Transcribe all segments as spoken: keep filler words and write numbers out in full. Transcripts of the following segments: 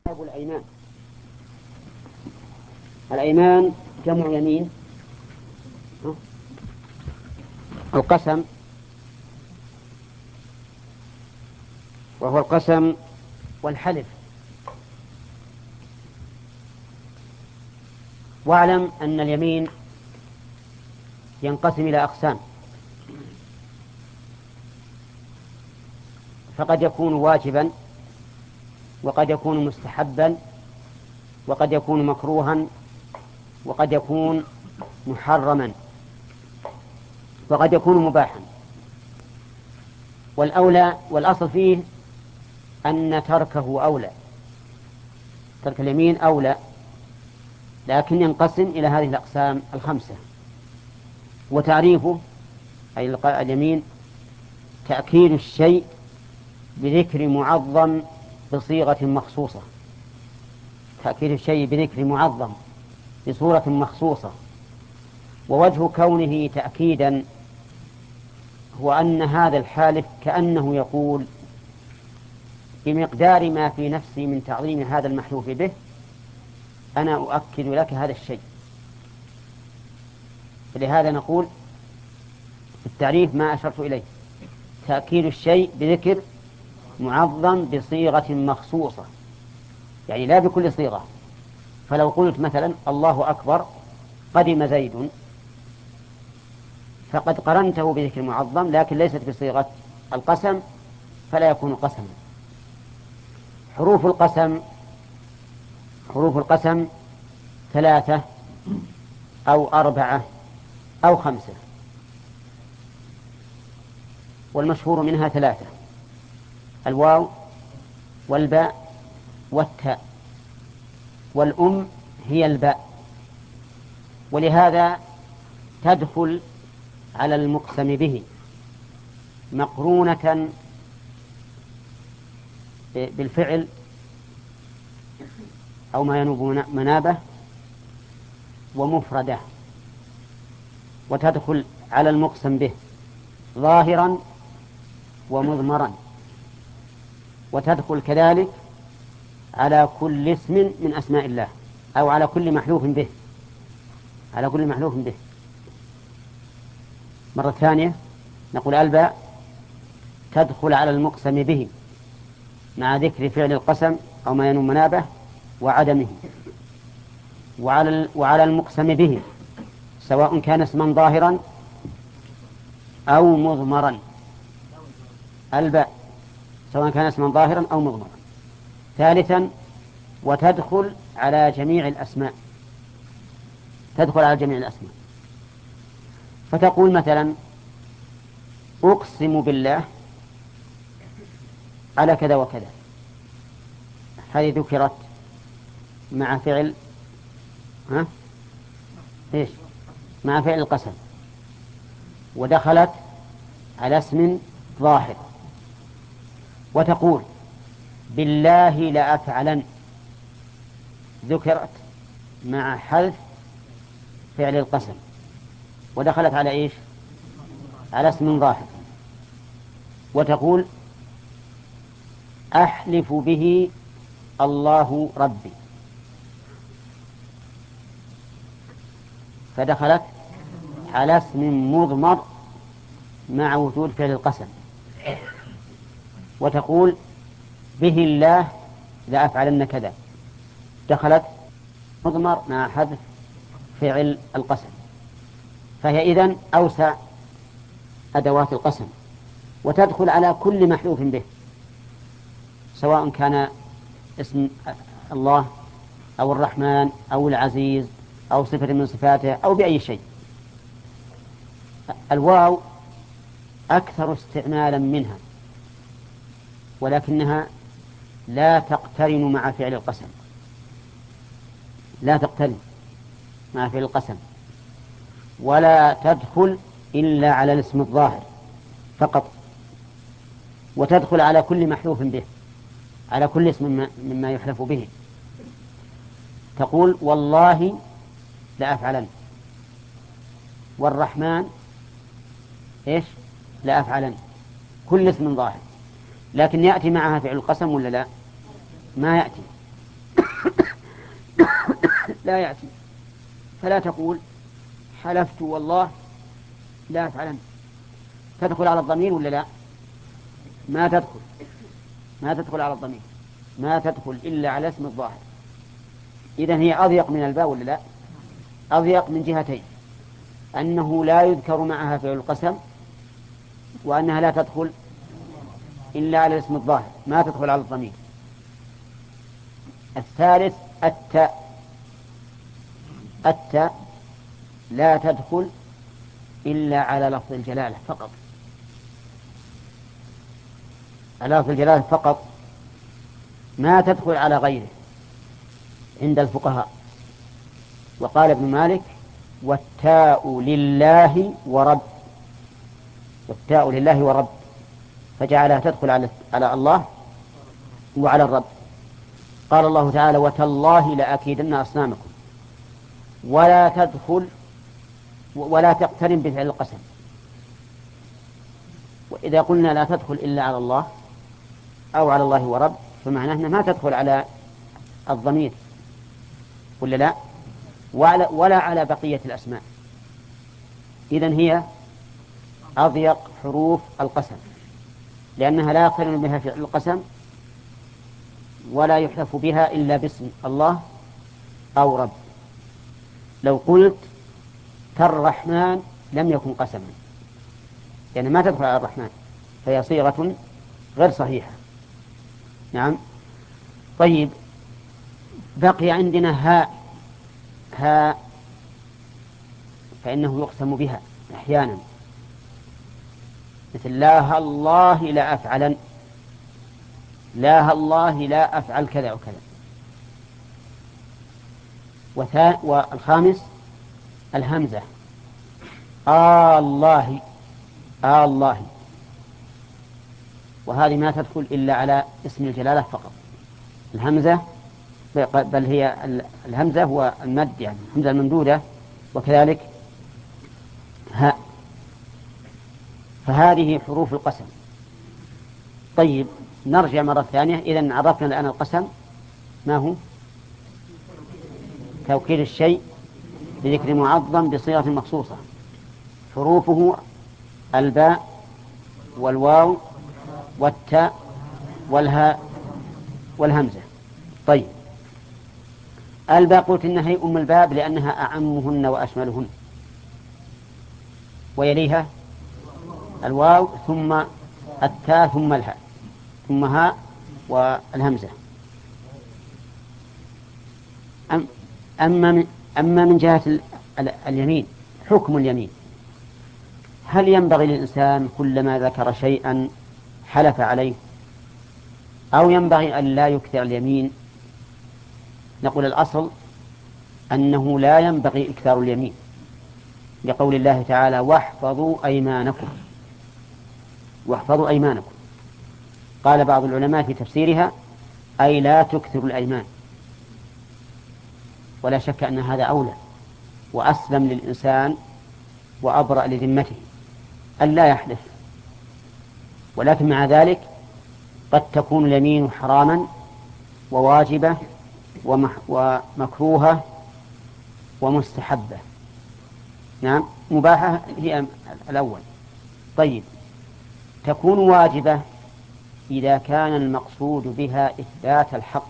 باب الأيمان. الأيمان جمع يمين. القسم وهو القسم والحلف. واعلم أن اليمين ينقسم إلى أقسام، فقد يكون واجبا، وقد يكون مستحبا، وقد يكون مكروها، وقد يكون محرما، وقد يكون مباحا. والأولى والأصل فيه أن تركه أولى، ترك اليمين أولى، لكن ينقسم إلى هذه الأقسام الخمسة. وتعريفه أي اليمين تأكيد الشيء بذكر معظم بصيغة مخصوصة، تأكيد الشيء بذكر معظم بصورة مخصوصة. ووجه كونه تأكيدا هو أن هذا الحالف كأنه يقول بمقدار ما في نفسي من تعظيم هذا المحلوف به أنا أؤكد لك هذا الشيء. فلهذا نقول في التعريف ما أشرت إليه، تأكيد الشيء بذكر معظم بصيغة مخصوصة، يعني لا بكل صيغة. فلو قلت مثلا الله أكبر قدم زيد، فقد قرنته بذكر معظم لكن ليست بصيغة القسم، فلا يكون قسما. حروف القسم حروف القسم ثلاثة أو أربعة أو خمسة، والمشهور منها ثلاثة: الواو والباء والتاء، والأم هي الباء. ولهذا تدخل على المقسم به مقرونة بالفعل أو ما ينوب منابه ومفردة، وتدخل على المقسم به ظاهرا ومضمرا، وتدخل كذلك على كل اسم من أسماء الله أو على كل محلوف به على كل محلوف به. مرة ثانية نقول الباء تدخل على المقسم به مع ذكر فعل القسم أو ما ينوب منابه وعدمه، وعلى وعلى المقسم به سواء كان اسما ظاهرا أو مضمرا. الباء سواء كان اسما ظاهرا أو مضمرا. ثالثا وتدخل على جميع الأسماء تدخل على جميع الأسماء فتقول مثلا أقسم بالله على كذا وكذا، هذه ذكرت مع فعل ها؟ إيش؟ مع فعل القسم، ودخلت على اسم ظاهر. وتقول بالله لأفعلن، ذكرت مع حذف فعل القسم ودخلت على إيش؟ على اسم ظاهر. وتقول أحلف به الله ربي، فدخلت على اسم مضمر مع وجود فعل القسم. وتقول به الله لأفعلن كذا، دخلت مضمر مع حذف فعل القسم. فهي إذن أوسع أدوات القسم، وتدخل على كل محلوف به سواء كان اسم الله أو الرحمن أو العزيز أو صفة من صفاته أو بأي شيء. الواو أكثر استعمالا منها، ولكنها لا تقترن مع فعل القسم لا تقترن مع فعل القسم ولا تدخل إلا على الاسم الظاهر فقط، وتدخل على كل محلوف به، على كل اسم مما يحلف به. تقول والله لأفعلن، والرحمن إيش؟ لأفعلن، كل اسم ظاهر. لكن يأتي معها فعل القسم ولا لا؟ ما يأتي لا يأتي، فلا تقول حلفت والله لا أفعلن. تدخل على الضمير ولا لا؟ ما تدخل، ما تدخل على الضمير، ما تدخل إلا على اسم الظاهر. إذن هي أضيق من الباء ولا لا؟ أضيق من جهتين: أنه لا يذكر معها فعل القسم، وأنها لا تدخل إلا على اسم الظاهر، ما تدخل على الضمير. الثالث التاء، التاء لا تدخل إلا على لفظ الجلالة فقط، على لفظ الجلالة فقط، ما تدخل على غيره عند الفقهاء. وقال ابن مالك: والتاء لله ورب، والتاء لله ورب، فجعلها تدخل على على الله وعلى الرب. قال الله تعالى: وتالله لأكيدن أصنامكم. ولا تدخل ولا تقترن بفعل القسم. وإذا قلنا لا تدخل إلا على الله أو على الله ورب، فمعناه أنها ما تدخل على الضمير ولا لا، ولا, ولا على بقية الأسماء. إذن هي أضيق حروف القسم، لأنها لا يقترن بها فعل القسم، ولا يحلف بها إلا باسم الله أو رب. لو قلت كالرحمن لم يكن قسما، يعني ما تدخل على الرحمن، فهي صيغة غير صحيحة. نعم. طيب، بقي عندنا هاء. هاء فإنه يقسم بها أحيانا، مثل لا الله لا أفعلن، لا الله لا أفعل كذا وكذا. وثا... والخامس الهمزة، آه الله، آه الله، وهذه ما تدخل إلا على اسم الجلالة فقط. الهمزة، بل هي الهمزة هو المد، يعني الهمزة الممدودة، وكذلك هاء. فهذه حروف القسم. طيب، نرجع مرة ثانية. إذن عرفنا الآن القسم ما هو: توكيد الشيء بذكر معظم بصيغة مخصوصة. حروفه الباء والواو والتاء والهاء والهمزة. طيب، الباء قلت إنها هي أم الباب لأنها أعمهن وأشملهن، ويليها الواو ثم التاء ثم الهاء ثم هاء والهمزة. أم أما من, أما من جهة اليمين، حكم اليمين: هل ينبغي للإنسان كلما ذكر شيئا حلف عليه، أو ينبغي أن لا يكثر اليمين؟ نقول الأصل أنه لا ينبغي إكثار اليمين، لقول الله تعالى: واحفظوا أيمانكم، واحفظوا أيمانكم. قال بعض العلماء في تفسيرها: أي لا تكثر الأيمان. ولا شك أن هذا أولى وأسلم للإنسان وأبرأ لذمته أن لا يحلف. ولكن مع ذلك قد تكون اليمين حراما وواجبة ومكروهة ومستحبة. نعم، مباحة هي الأول. طيب، تكون واجبة إذا كان المقصود بها إثبات الحق،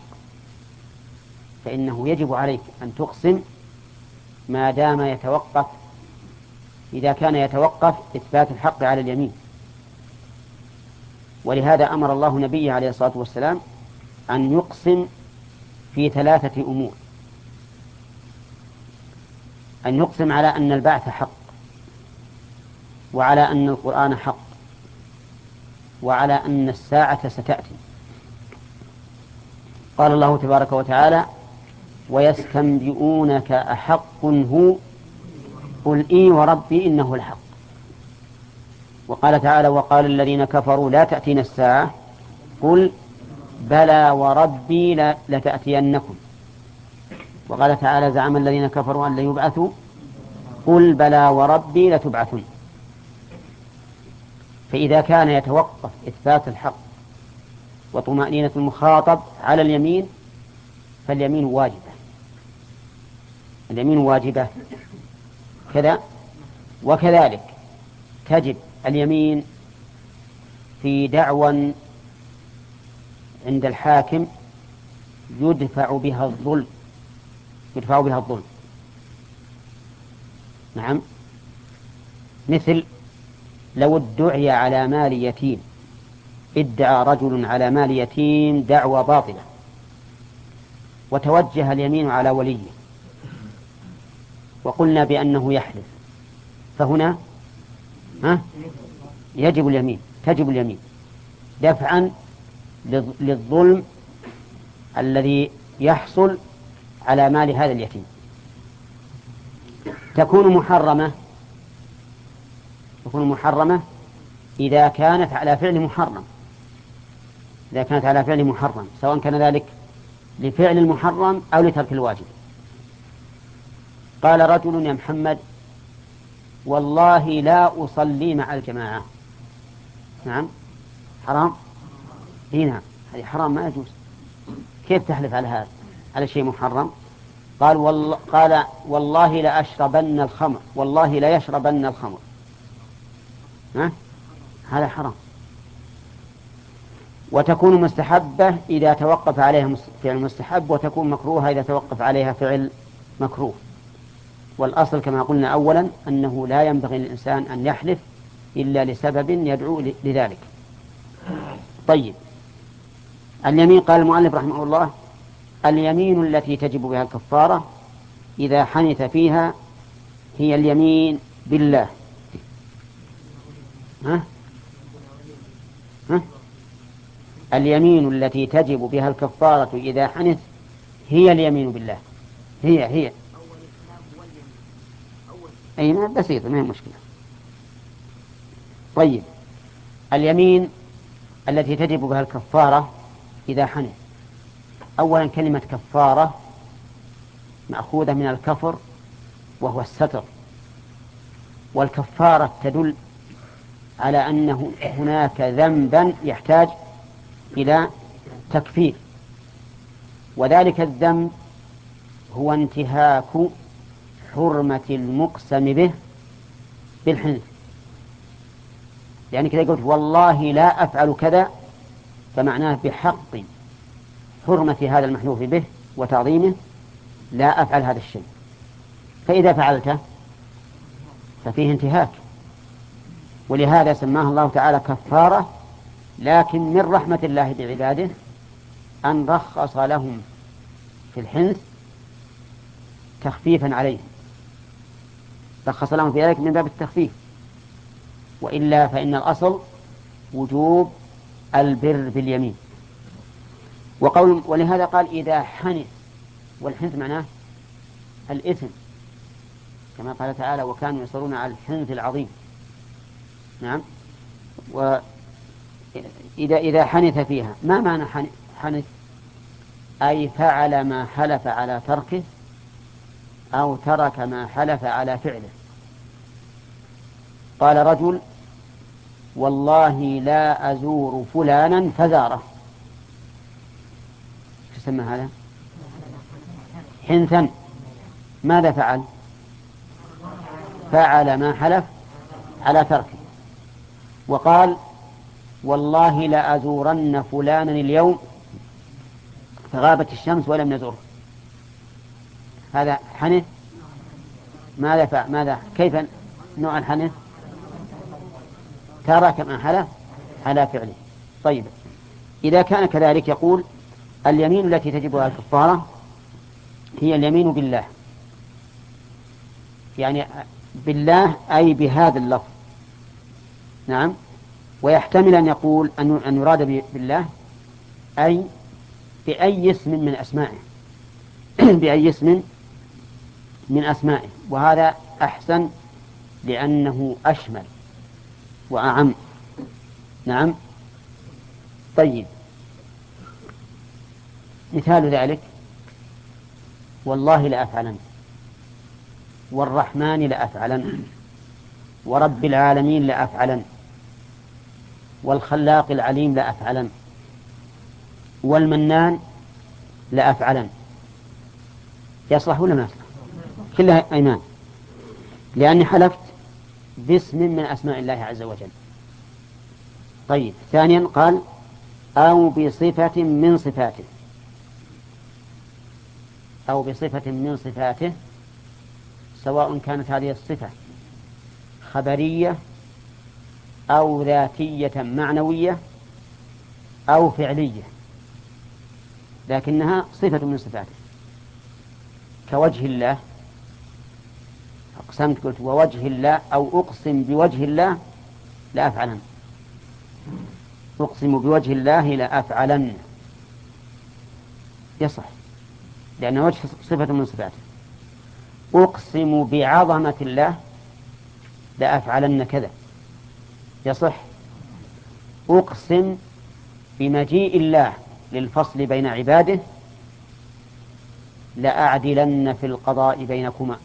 فإنه يجب عليك أن تقسم ما دام يتوقف، إذا كان يتوقف إثبات الحق على اليمين. ولهذا أمر الله نبيه عليه الصلاة والسلام أن يقسم في ثلاثة أمور: أن يقسم على أن البعث حق، وعلى أن القرآن حق، وعلى أن الساعة ستأتي. قال الله تبارك وتعالى: ويستنبئونك أحق هو قل إي وربي إنه الحق. وقال تعالى: وقال الذين كفروا لا تأتينا الساعة قل بلى وربي لتأتينكم. وقال تعالى: زعم الذين كفروا أن لا يبعثوا قل بلى وربي لتبعثن. فإذا كان يتوقف إثبات الحق وطمأنينة المخاطب على اليمين فاليمين واجبة. اليمين واجبة كذا. وكذلك تجب اليمين في دعوى عند الحاكم يدفع بها الظلم، يدفع بها الظلم. نعم، مثل لو ادعي على مال يتيم، ادعى رجل على مال يتيم دعوى باطلة وتوجه اليمين على وليه وقلنا بأنه يحلف، فهنا ها يجب اليمين، تجب اليمين دفعا للظلم الذي يحصل على مال هذا اليتيم. تكون محرمة، تكون محرمة إذا كانت على فعل محرم، إذا كانت على فعل محرم سواء كان ذلك لفعل المحرم أو لترك الواجب. قال رجل يا محمد والله لا أصلي مع الجماعة. نعم حرام، هنا هذه حرام ما يجوز. كيف تحلف على هذا على شيء محرم؟ قال والله, قال والله لا أشربن الخمر، والله لا يشربن الخمر. ها؟ هذا حرام. وتكون مستحبة إذا توقف عليها فعل مستحب، وتكون مكروهة إذا توقف عليها فعل مكروه. والأصل كما قلنا أولا أنه لا ينبغي للإنسان أن يحلف إلا لسبب يدعو لذلك. طيب، اليمين قال المؤلف رحمه الله اليمين التي تجب بها الكفارة إذا حنث فيها هي اليمين بالله. ها؟ ها؟ اليمين التي تجب بها الكفارة إذا حنث هي اليمين بالله. هي هي أي ما بسيطة، ما هي مشكلة. طيب، اليمين التي تجب بها الكفارة إذا حنث، أولا كلمة كفارة مأخوذة من الكفر وهو الستر، والكفارة تدل على أنه هناك ذنبا يحتاج إلى تكفير، وذلك الذنب هو انتهاك حرمة المقسم به بالحنث. يعني كذا قلت والله لا أفعل كذا، فمعناه بحق حرمة هذا المحلوف به وتعظيمه لا أفعل هذا الشيء، فإذا فعلته ففيه انتهاك، ولهذا سماه الله تعالى كفارة. لكن من رحمة الله بعباده أن رخص لهم في الحنث تخفيفا عليهم، رخص لهم في ذلك من باب التخفيف، وإلا فإن الأصل وجوب البر باليمين. وقول ولهذا قال إذا حنث، والحنث معناه الإثم، كما قال تعالى وكانوا يصرون على الحنث العظيم. نعم. وإذا إذا حنث فيها، ما معنى حنث؟ أي فعل ما حلف على تركه أو ترك ما حلف على فعله. قال رجل والله لا أزور فلانا فزاره، تسمى هذا حنثا. ماذا فعل؟ فعل ما حلف على تركه. وقال والله لا أزورن فلانا اليوم فغابت الشمس ولم نزره، هذا حنث. ماذا فعل؟ ماذا كيف نوع الحنث؟ ترك ما حلف على فعله. طيب، إذا كان كذلك يقول اليمين التي تجبها الكفارة هي اليمين بالله، يعني بالله أي بهذا اللفظ. نعم. ويحتمل أن يقول أن يراد بالله أي بأي اسم من أسمائه بأي اسم من أسمائه، وهذا أحسن لأنه أشمل وأعم. نعم. طيب، مثال ذلك والله لأفعلن، والرحمن لأفعلن، ورب العالمين لأفعلن، والخلاق العليم لأفعلن، والمنان لأفعلن. يصلح ولا ما يصلح؟ كلها أيمان، لأني حلفت باسم من أسماء الله عز وجل. طيب، ثانيا قال أو بصفة من صفاته، أو بصفة من صفاته، سواء كانت هذه الصفة خبرية أو ذاتية معنوية أو فعلية، لكنها صفة من صفاته، كوجه الله. أقسمت قلت ووجه الله، أو أقسم بوجه الله لأفعلن، أقسم بوجه الله لأفعلن، يصح لأن وجه صفة من صفاته. أقسم بعظمة الله لأفعلن كذا، يصح. أقسم بمجيء الله للفصل بين عباده لأعدلن في القضاء بينكما،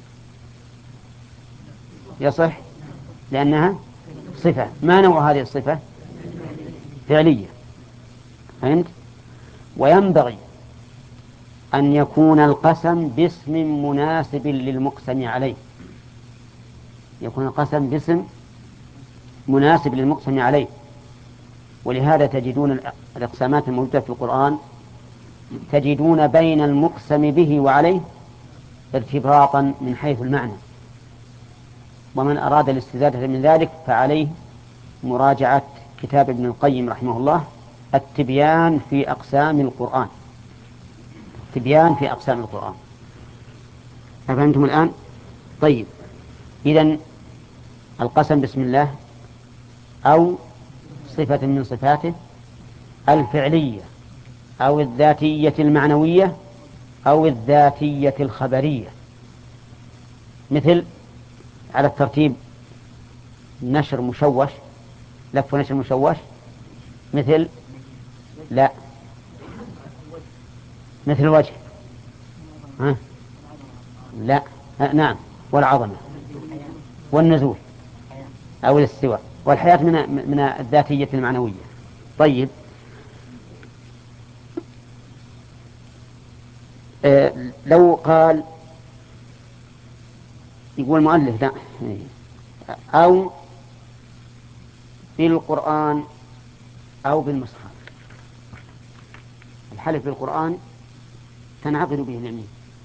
يصح لأنها صفة. ما نوع هذه الصفة؟ فعلية، فهمت؟ وينبغي أن يكون القسم باسم مناسب للمقسم عليه، يكون القسم باسم مناسب للمقسم عليه. ولهذا تجدون الإقسامات الموجودة في القرآن تجدون بين المقسم به وعليه ارتباطا من حيث المعنى، ومن أراد الاستزادة من ذلك فعليه مراجعة كتاب ابن القيم رحمه الله التبيان في أقسام القرآن، تبيان في أقسام القرآن. فهمتم الآن؟ طيب، إذن القسم بسم الله أو صفة من صفاته الفعلية أو الذاتية المعنوية أو الذاتية الخبرية، مثل على الترتيب نشر مشوش، لف نشر مشوش، مثل لا مثل الوجه، ها؟ لا ها نعم، والعظمة والنزول أو الاستواء والحياة من من الذاتية المعنوية. طيب، آه لو قال، يقول المؤلف لا، أو بالقرآن أو بالمصحف، الحلف بالقرآن تنعقد به اليمين.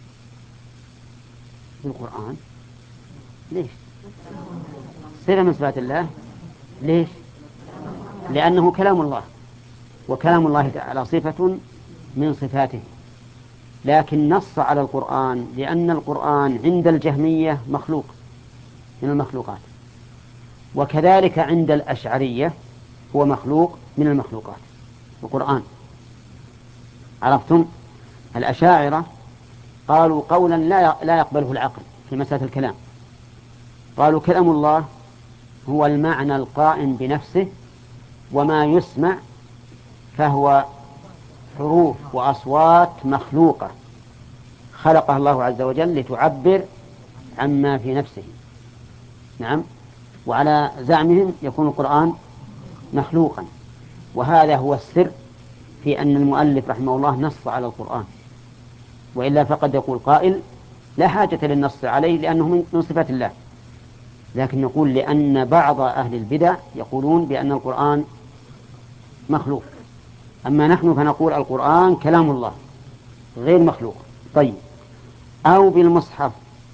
بالقرآن ليش؟ صفة من صفات الله، ليش؟ لأنه كلام الله، وكلام الله تعالى صفة من صفاته، لكن نص على القرآن لأن القرآن عند الجهمية مخلوق من المخلوقات، وكذلك عند الأشعرية هو مخلوق من المخلوقات القرآن. عرفتم؟ الأشاعرة قالوا قولا لا يقبله العقل في مسألة الكلام، قالوا كلام الله هو المعنى القائم بنفسه، وما يسمع فهو حروف وأصوات مخلوقة خلقها الله عز وجل لتعبر عما في نفسه. نعم، وعلى زعمهم يكون القرآن مخلوقا، وهذا هو السر في أن المؤلف رحمه الله نص على القرآن، وإلا فقد يقول قائل لا حاجة للنص عليه لأنه من صفات الله، لكن نقول لأن بعض أهل البدع يقولون بأن القرآن مخلوق، أما نحن فنقول القرآن كلام الله غير مخلوق. طيب، أو بالمصحف،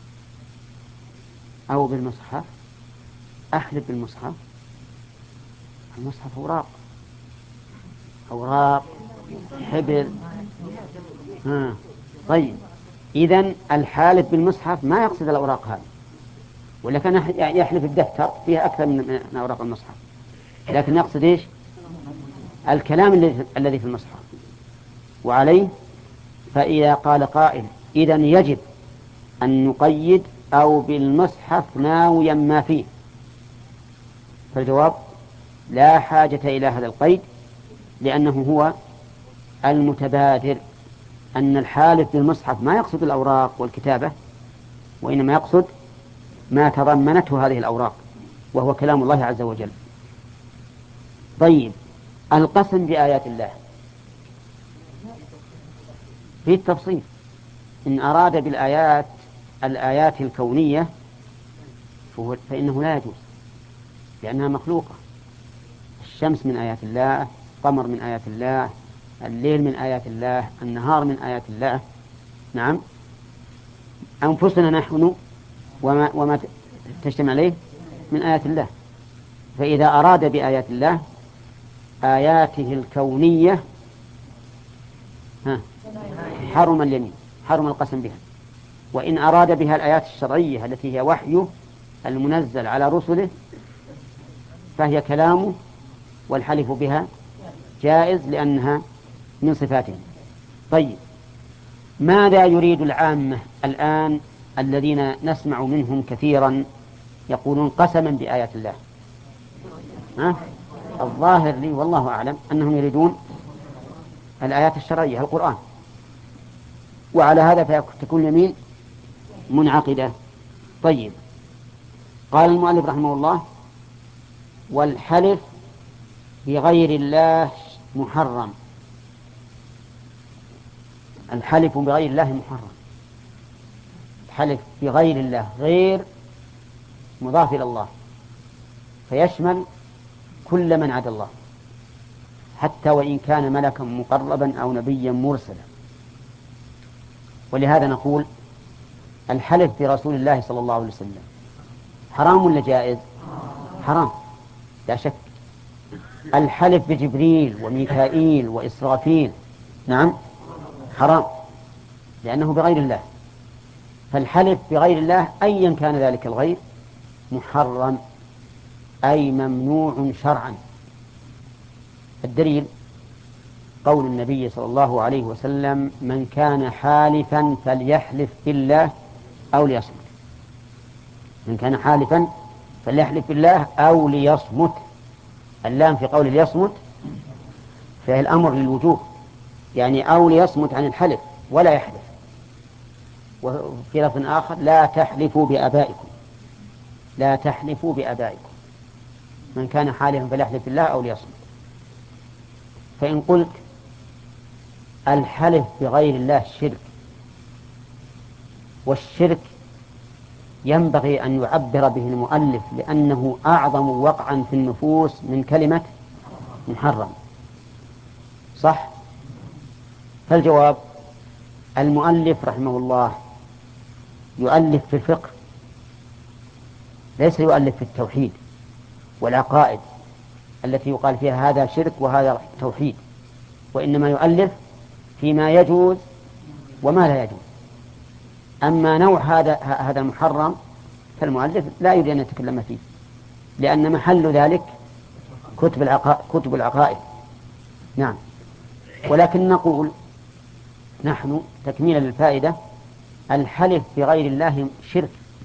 أو بالمصحف، أحلف بالمصحف، المصحف أوراق، أوراق حبر، ها. طيب، إذن الحالف بالمصحف ما يقصد الأوراق هذه، ولا كان يحلف الدفتر فيها أكثر من أوراق المصحف، لكن يقصد إيش؟ الكلام الذي في المصحف. وعليه فإذا قال قائل إذن يجب أن نقيد أو بالمصحف ناويا ما فيه، فالجواب لا حاجة إلى هذا القيد، لأنه هو المتبادر أن الحالف بالمصحف ما يقصد الأوراق والكتابة، وإنما يقصد ما تضمنته هذه الأوراق وهو كلام الله عز وجل. طيب، القسم بآيات الله في التفصيل، إن أراد بالآيات الآيات الكونية فإنه لا يجوز، لأنها مخلوقة. الشمس من آيات الله، القمر من آيات الله، الليل من آيات الله، النهار من آيات الله. نعم. أنفسنا نحن وما, وما تجتمع عليه من آيات الله. فإذا أراد بآيات الله آياته الكونية حرم اليمين، حرم القسم بها. وإن أراد بها الآيات الشرعية التي هي وحيه المنزل على رسله فهي كلامه، والحلف بها جائز لأنها من صفاته. طيب، ماذا يريد العامة الآن الذين نسمع منهم كثيرا يقولون قسما بآيات الله؟ ها؟ الظاهر لي والله أعلم أنهم يريدون الآيات الشرعية، القرآن، وعلى هذا فتكون يمين منعقدة. طيب، قال المؤلف رحمه الله: والحلف بغير الله محرم. الحلف بغير الله محرم. الحلف بغير الله غير مضاف إلى الله، فيشمل كل من عدا الله، حتى وإن كان ملكا مقربا أو نبيا مرسلا. ولهذا نقول الحلف برسول الله صلى الله عليه وسلم حرام ولا جائز؟ حرام لا شك. الحلف بجبريل وميكائيل وإسرافيل نعم حرام، لأنه بغير الله. فالحلف بغير الله أيا كان ذلك الغير محرم، أي ممنوع شرعا. الدليل قول النبي صلى الله عليه وسلم: من كان حالفا فليحلف بالله أو ليصمت. من كان حالفا فليحلف بالله أو ليصمت. اللام في قول ليصمت فهي الأمر للوجوب، يعني أو ليصمت عن الحلف ولا يحلف. وفي لفظ آخر: لا تحلفوا بآبائكم، لا تحلفوا بآبائكم. من كان حالفا فليحلف بالله أو ليصمت. فإن قلت الحلف بغير الله شرك، والشرك ينبغي أن يعبر به المؤلف لأنه أعظم وقعا في النفوس من كلمة محرم، صح؟ فالجواب: المؤلف رحمه الله يؤلف في الفقه، ليس يؤلف في التوحيد والعقائد التي يقال فيها هذا شرك وهذا توحيد، وإنما يؤلف فيما يجوز وما لا يجوز. أما نوع هذا هذا المحرم فالمؤلف لا يريد أن يتكلم فيه، لأن محل ذلك كتب العقائد, كتب العقائد. نعم. ولكن نقول نحن تكميلا للفائدة: الحلف بغير الله شرك،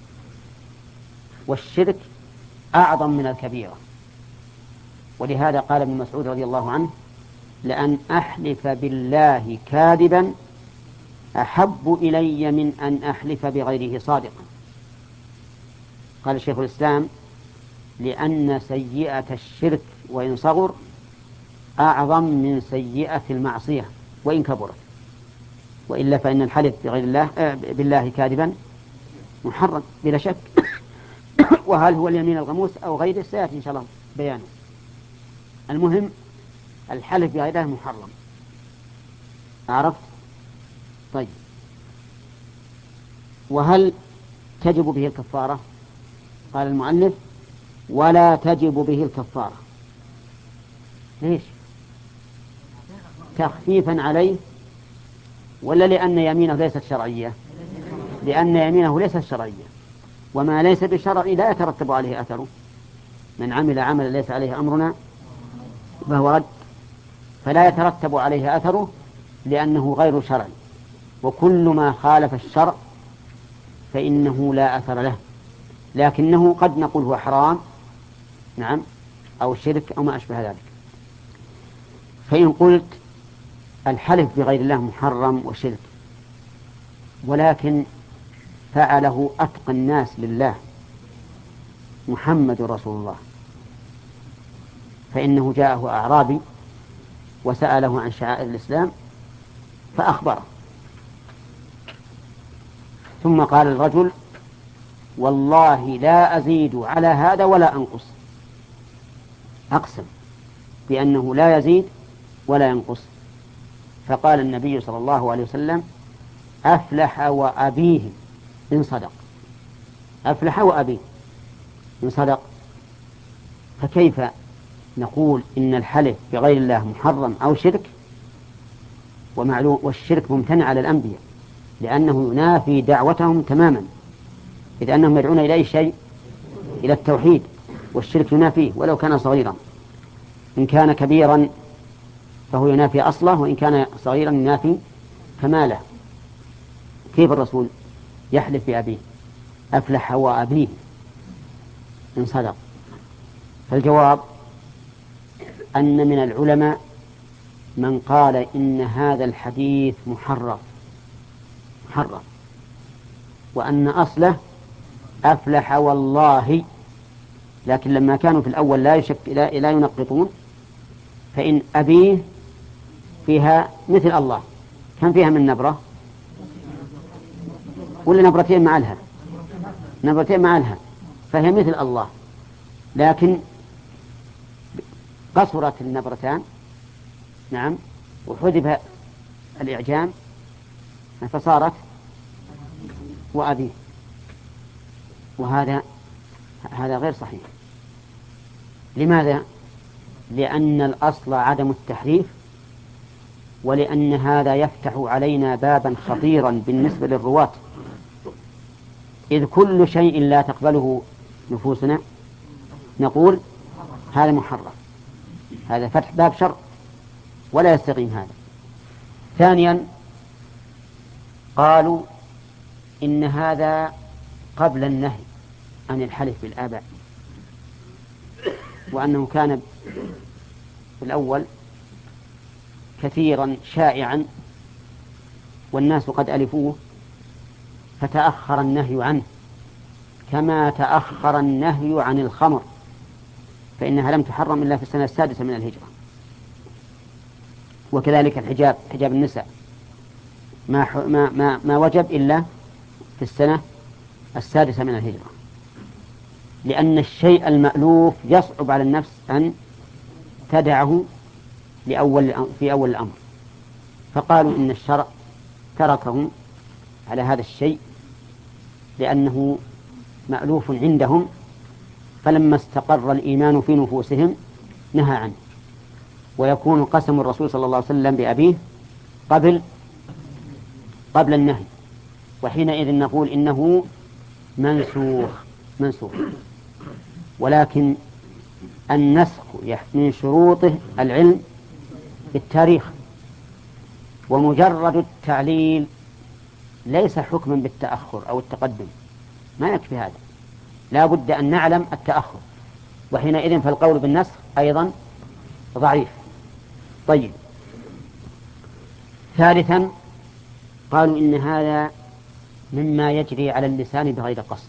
والشرك أعظم من الكبيرة. ولهذا قال ابن مسعود رضي الله عنه: لأن أحلف بالله كاذبا أحب إلي من أن أحلف بغيره صادقا. قال شيخ الإسلام: لأن سيئة الشرك وإن صغر أعظم من سيئة المعصية وإن كبرت. وإلا فإن الحلف بغير الله آه بالله كاذبا محرم بلا شك. وهل هو اليمين الغموس أو غيره سيأتي إن شاء الله بيانه. المهم الحلف بغير الله محرم. عرفت؟ طيب، وهل تجب به الكفارة؟ قال المؤلف: ولا تجب به الكفارة. ليش؟ تخفيفا عليه ولا لأن يمينه ليست شرعية؟ لأن يمينه ليست شرعية، وما ليس بشرعي لا يترتب عليه أثره. من عمل عملا ليس عليه أمرنا فهو رد، فلا يترتب عليه أثره لأنه غير شرعي. وكل ما خالف الشرع فإنه لا أثر له، لكنه قد نقول هو حرام نعم أو شرك أو ما أشبه ذلك. فإن قلت الحلف بغير الله محرم وشرك، ولكن فعله أتقى الناس لله محمد رسول الله، فإنه جاءه أعرابي وسأله عن شعائر الإسلام فأخبره، ثم قال الرجل والله لا أزيد على هذا ولا أنقص، أقسم بأنه لا يزيد ولا ينقص. فقال النبي صلى الله عليه وسلم أفلح وأبيه إن صدق، أفلح وأبيه إن صدق. فكيف نقول إن الحلف بغير الله محرم أو شرك، ومعلوم والشرك ممتنع على الأنبياء لأنه ينافي دعوتهم تماما، إذ أنهم يدعون إلى أي شيء؟ إلى التوحيد، والشرك ينافيه ولو كان صغيرا، إن كان كبيرا فهو ينافي أصله، وإن كان صغيرا ينافي كماله. كيف الرسول يحلف بأبيه؟ أفلح وأبيه إن صدق. فالجواب أن من العلماء من قال إن هذا الحديث محرف محرف وأن أصله أفلح والله، لكن لما كانوا في الأول لا يشك لا, لا ينقطون، فإن أبيه فيها مثل الله، كم فيها من نبرة؟ ولا نبرتين مع الها؟ نبرتين مع الها، فهي مثل الله، لكن قصرت النبرتان، نعم، وحذف الإعجام فصارت وأبيه، وهذا هذا غير صحيح. لماذا؟ لأن الأصل عدم التحريف، ولأن هذا يفتح علينا بابا خطيرا بالنسبة للرواة، إذ كل شيء لا تقبله نفوسنا نقول هذا محرم، هذا فتح باب شر ولا يستقيم هذا. ثانيا قالوا إن هذا قبل النهي عن الحلف بالآباء، وأنه كان في الأول كثيرا شائعا والناس قد ألفوه فتأخر النهي عنه، كما تأخر النهي عن الخمر، فإنها لم تحرم إلا في السنة السادسة من الهجرة. وكذلك الحجاب، حجاب النساء ما, ما, ما, ما وجب إلا في السنة السادسة من الهجرة، لأن الشيء المألوف يصعب على النفس أن تدعه لأول في أول الأمر، فقالوا إن الشرع تركهم على هذا الشيء لأنه مألوف عندهم، فلما استقر الإيمان في نفوسهم نهى عنه. ويكون قسم الرسول صلى الله عليه وسلم بأبيه قبل قبل النهي، وحينئذ نقول إنه منسوخ منسوخ. ولكن النسخ من شروطه العلم بالتاريخ، ومجرد التعليل ليس حكما بالتأخر أو التقدم، ما يكفي هذا، لا بد أن نعلم التأخر، وحينئذ فالقول بالنسخ أيضا ضعيف. طيب، ثالثا قالوا إن هذا مما يجري على اللسان بغير قصد،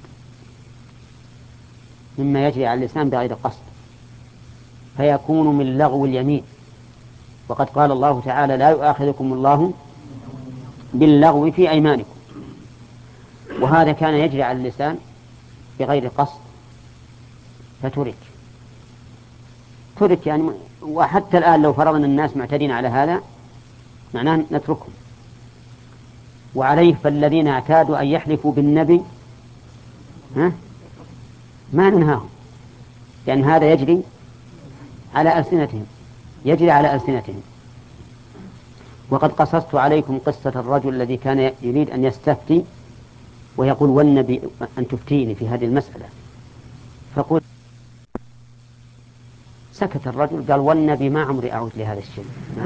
مما يجري على اللسان بغير قصد، فيكون من لغو اليمين، وقد قال الله تعالى لا يؤاخذكم الله باللغو في أيمانكم، وهذا كان يجري على اللسان بغير قصد فترك ترك يعني. وحتى الآن لو فرضنا الناس معتدين على هذا معناه نتركهم. وعليه فالذين اعتادوا أن يحلفوا بالنبي ها ما ننهاهم، لأن هذا يجري على ألسنتهم يجري على ألسنتهم. وقد قصصت عليكم قصة الرجل الذي كان يريد أن يستفتي ويقول والنبي أن تفتيني في هذه المسألة، فقل سكت الرجل قال والنبي ما عمري أعود لهذا الشيء.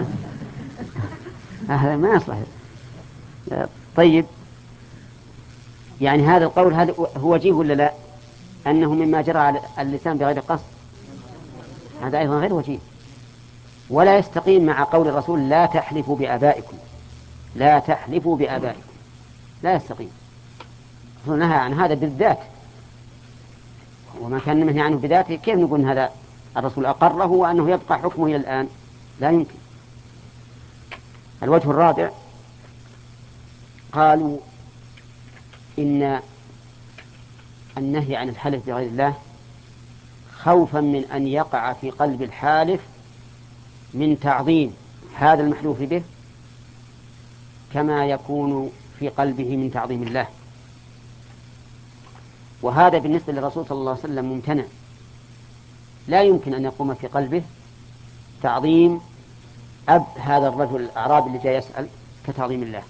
هذا ما يصلح. طيب، يعني هذا القول هذا هو وجيه ولا لا؟ أنه مما جرى على اللسان بغير قصد، هذا أيضا غير وجيه، ولا يستقيم مع قول الرسول لا تحلفوا بآبائكم، لا تحلفوا بآبائكم، لا يستقيم. نهى عن هذا بالذات، وما كان منهي عنه بذاته كيف نقول هذا الرسول أقره وأنه يبقى حكمه إلى الآن؟ لا يمكن. الوجه الرابع قالوا إن النهي عن الحلف بغير الله خوفا من أن يقع في قلب الحالف من تعظيم هذا المحلوف به كما يكون في قلبه من تعظيم الله، وهذا بالنسبة للرسول صلى الله عليه وسلم ممتنع. لا يمكن أن يقوم في قلبه تعظيم أب هذا الرجل الأعرابي اللي جاء يسأل كتعظيم الله.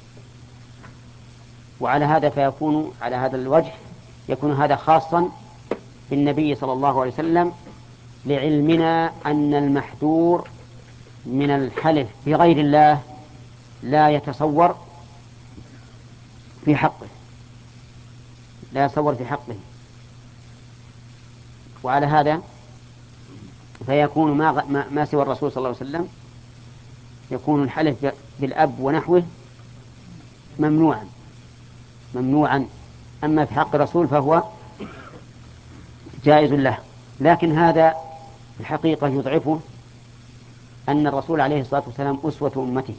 وعلى هذا فيكون على هذا الوجه يكون هذا خاصا بالنبي صلى الله عليه وسلم، لعلمنا أن المحذور من الحلف بغير الله لا يتصور في حقه لا يتصور في حقه وعلى هذا فيكون ما, ما سوى الرسول صلى الله عليه وسلم يكون الحلف بالأب ونحوه ممنوعا ممنوعا أما في حق الرسول فهو جائز له. لكن هذا في الحقيقة يضعفه أن الرسول عليه الصلاة والسلام أسوة أمته،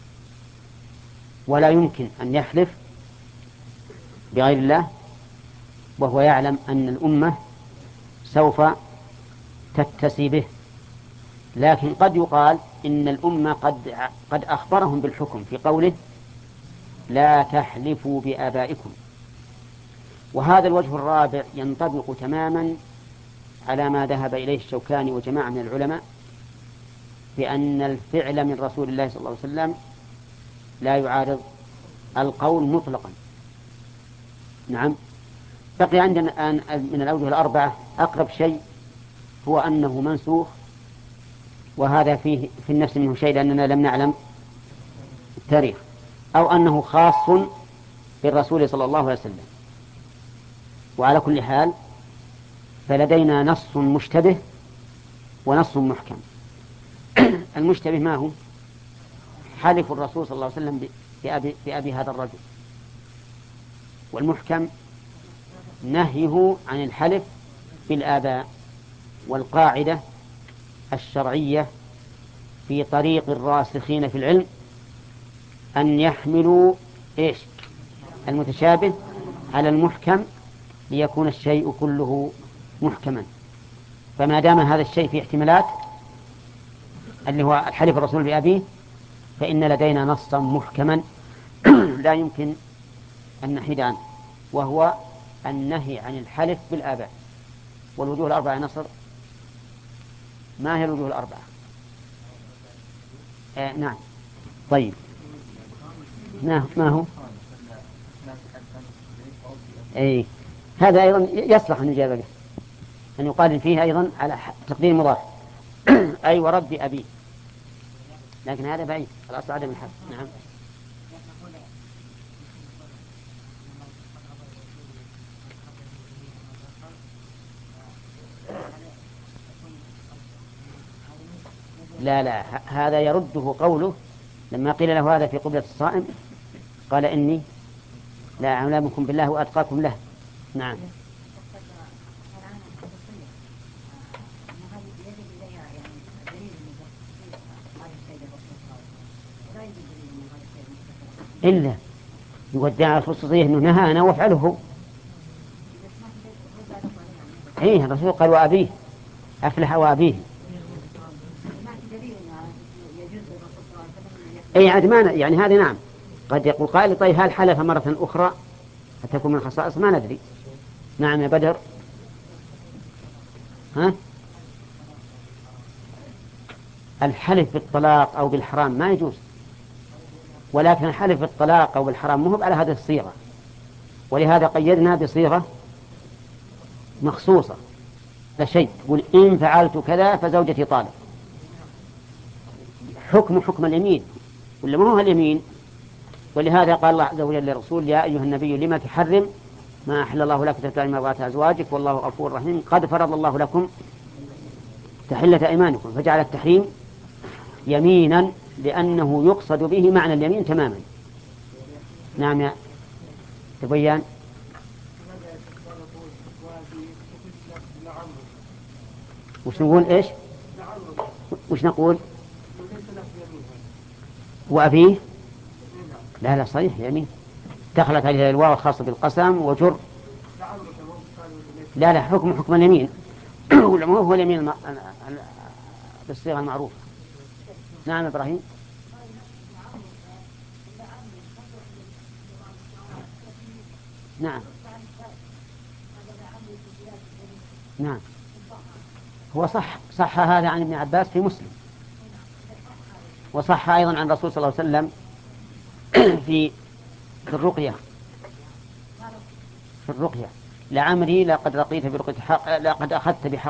ولا يمكن أن يحلف بغير الله وهو يعلم أن الأمة سوف تتسي به. لكن قد يقال إن الأمة قد, قد أخبرهم بالحكم في قوله لا تحلفوا بآبائكم. وهذا الوجه الرابع ينطبق تماما على ما ذهب إليه الشوكاني وجماعة من العلماء بأن الفعل من رسول الله صلى الله عليه وسلم لا يعارض القول مطلقا. نعم. بقي عندنا الآن من الأوجه الأربعة أقرب شيء هو أنه منسوخ، وهذا فيه في النفس منه شيء لأننا لم نعلم التاريخ، أو أنه خاص بالرسول صلى الله عليه وسلم. وعلى كل حال فلدينا نص مشتبه ونص محكم. المشتبه ما هو؟ حلف الرسول صلى الله عليه وسلم بأبي, بأبي هذا الرجل. والمحكم نهيه عن الحلف بالآباء. والقاعدة الشرعية في طريق الراسخين في العلم أن يحملوا إيش؟ المتشابه على المحكم ليكون الشيء كله محكما. فما دام هذا الشيء في احتمالات اللي هو الحلف الرسول بأبيه فإن لدينا نصا محكما لا يمكن أن نحيد عنه، وهو النهي عن الحلف بالآباء. والوجوه الأربعة نصر، ما هي الوجوه الأربعة؟ آه نعم. طيب ما هو؟ أي هذا أيضا يصلح أن يجاب به، أن يقال فيه أيضا على تقدير مضاف أي ورب أبيه، لكن هذا بعيد، الأصل عدم الحق. نعم. لا لا هذا يرده قوله لما قيل له هذا في قبلة الصائم قال إني لا أعلمكم بالله وأتقاكم له. نعم. إلا يودع الخصوصية أنه نهى أنا وافعله. إيه الرسول قال وأبيه أفلح وأبيه. أي عاد ما يعني هذا نعم. قد يقول قائل طيب هل حلف مرة أخرى فتكون من الخصائص؟ ما ندري. نعم يا بدر. ها؟ الحلف بالطلاق أو بالحرام ما يجوز، ولكن الحلف بالطلاق أو بالحرام مهب على هذه الصيغة، ولهذا قيدنا بصيغة مخصوصة لا شيء. قل إن فعلت كذا فزوجتي طالق، حكم حكم اليمين ولا ما هو اليمين. ولهذا قال الله عز وجل للرسول يا أيها النبي لما تحرم ما أحل الله لك تبتغي مرضات أزواجك والله غفور رحيم قد فرض الله لكم تحلة أيمانكم. فجعل التحريم يمينا لأنه يقصد به معنى اليمين تماما. نعم يا تبين. وش نقول إيش؟ وش نقول؟ وأبيه لا لا صحيح يمين. دخلت عليه الواو الخاصة بالقسم وجر. لا لا حكم حكم اليمين ولا هو اليمين الم... بالصيغة المعروفة. نعم إبراهيم. نعم نعم هو صح صح هذا عن ابن عباس في مسلم، وصح أيضا عن الرسول صلى الله عليه وسلم في في الرقية في الرقية لعمري لقد رقيت برقية حق لقد أخذت بحق.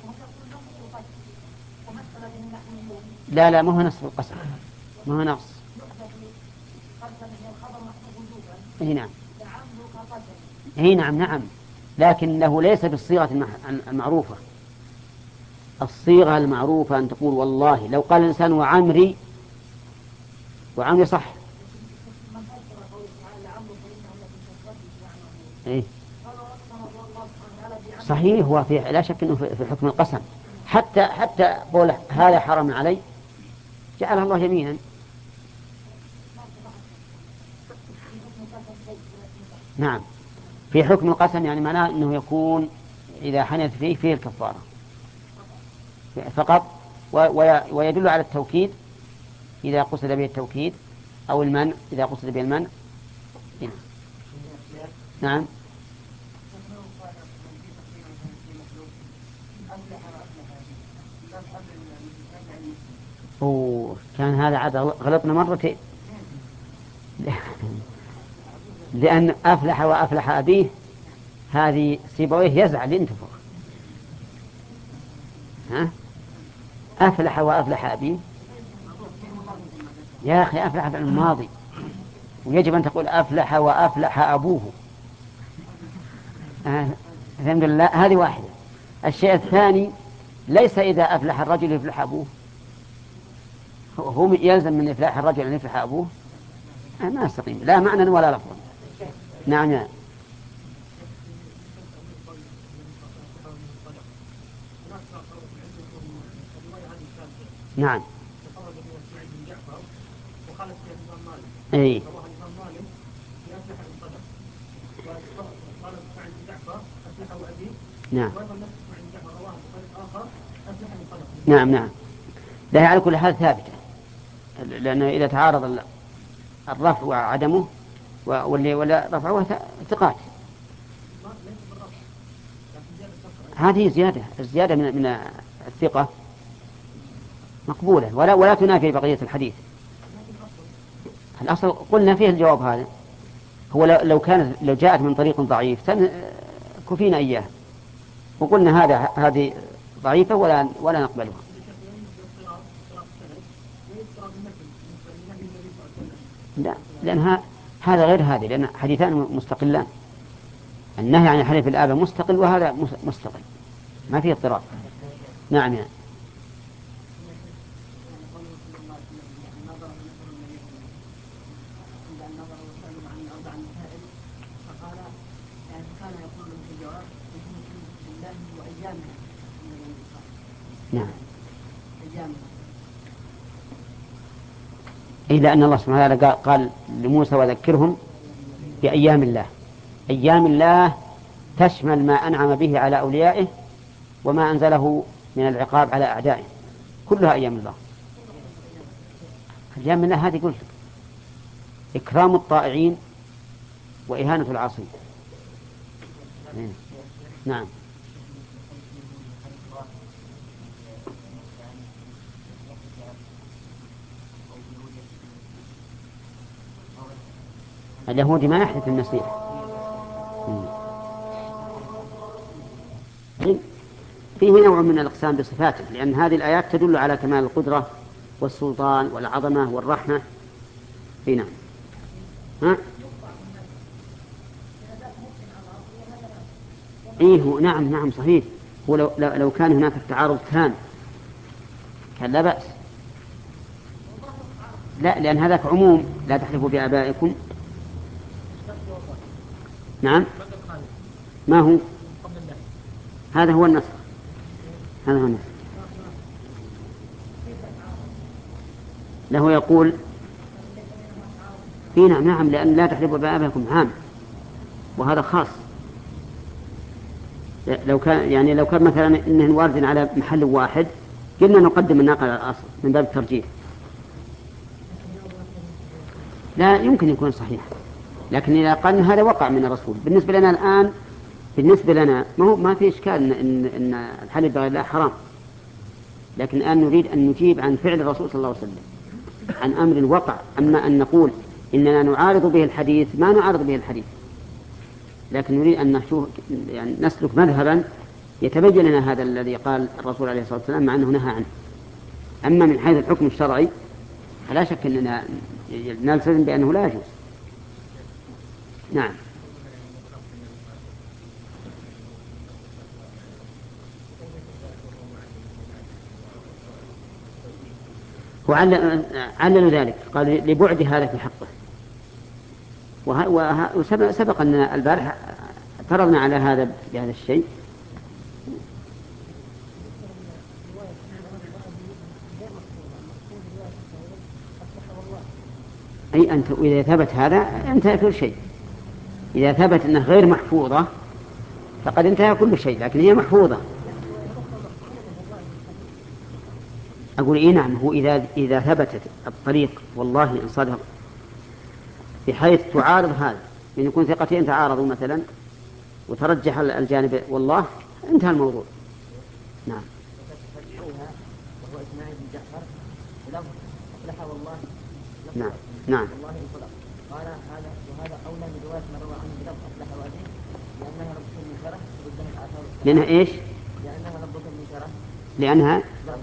لا لا ما هو نص القسم، ما هو نص. اي نعم اي نعم نعم لكنه ليس بالصيغة المعروفة. الصيغة المعروفة أن تقول والله، لو قال الإنسان وعمري، وعمري صح. إيه؟ صحيح، هو في لا شك أنه في حكم القسم، حتى حتى قول هذا حرام علي جعلها الله يمينا. نعم في حكم القسم، يعني معناه أنه يكون إذا حنث فيه فيه الكفارة فقط، ويدل على التوكيد إذا قصد به التوكيد، أو المنع إذا قصد به المنع. نعم أوه كان هذا عاد غلطنا مرتين لأن أفلح وأفلح أبيه هذه سيبويه يزعل ينتفخ. ها أفلح وأفلح أبيه يا أخي أفلح في الماضي، ويجب أن تقول أفلح وأفلح أبوه. آه. الحمد لله هذه واحدة. الشيء الثاني ليس إذا أفلح الرجل يفلح أبوه، هو يلزم من إفلاح الرجل أن يفلح أبوه. آه ما يستقيم لا معنى ولا لفظا. نعم نعم نعم أي نعم نعم نعم لا على كل حال ثابتة، لأنه إذا تعارض الرفع وعدمه واللي ولا رفعه ثقات، هذه زيادة. الزيادة من من الثقة مقبولة ولا ولا تنافي بقية الحديث. الأصل قلنا فيه الجواب هذا، هو لو كانت لو جاءت من طريق ضعيف كفينا إياه وقلنا هذا هذه ضعيفة ولا ولا نقبلها. لا لأن هذا غير هذه، لأن حديثان مستقلان. النهي عن حلف الآباء مستقل وهذا مستقل، ما فيه اضطراب. نعم يعني. نعم إلا أن الله سبحانه وتعالى قال لموسى وذكرهم بأيام الله. أيام الله تشمل ما أنعم به على أوليائه وما أنزله من العقاب على أعدائه، كلها أيام الله. أيام الله هذه قلت إكرام الطائعين وإهانة العاصين. نعم اليهودي ما يحدث المسيح. فيه نوع من الإقسام بصفاته، لأن هذه الآيات تدل على كمال القدرة والسلطان والعظمة والرحمة. هنا ها إيه نعم نعم صحيح. ولو لو كان هناك التعارض تام كان لا بأس. لا لأن هذاك عموم لا تحلفوا بآبائكم. نعم ما هو هذا هو النص، هذا هو النص. له يقول إيه نعم نعم، لأن لا تحلفوا بآبائكم عام، وهذا خاص. لو كان يعني لو كان مثلا إنه وارد على محل واحد قلنا نقدم الناقل على الأصل من باب الترجيح. لا يمكن يكون صحيح، لكن إذا قال هذا وقع من الرسول بالنسبة لنا الآن، بالنسبة لنا ما هو ما في إشكال إن, إن, إن الحلف بغير الله حرام، لكن الآن نريد أن نجيب عن فعل الرسول صلى الله عليه وسلم، عن أمر وقع. أما أن نقول إننا نعارض به الحديث، ما نعارض به الحديث، لكن نريد أن نشوف يعني نسلك مذهبا يتبين لنا هذا الذي قال الرسول عليه الصلاة والسلام مع أنه نهى عنه. أما من حيث الحكم الشرعي فلا شك أننا نلتزم بأنه لا يجوز. نعم. وعللوا ذلك قال لبعد هذا في حقه. وسبق أن البارح اعترضنا على هذا بهذا الشيء. أي أنت إذا ثبت هذا انتهى كل شيء. إذا ثبت أنه غير محفوظة فقد انتهى كل شيء، لكن هي محفوظة. أقول إيه نعم، هو إذا إذا ثبتت الطريق والله إن صدق بحيث تعارض هذا، من يكون ثقتين تعارضوا مثلا وترجح الجانب والله انتهى الموضوع. نعم. نعم نعم. قال هذا وهذا أولى من رواية من روى عنه بلفظ أفلح وأبيه لأنها ربطة من شرف تردها الآثار الصحيحة. لأنها إيش؟ لأنها ربطة من شرف. لأنها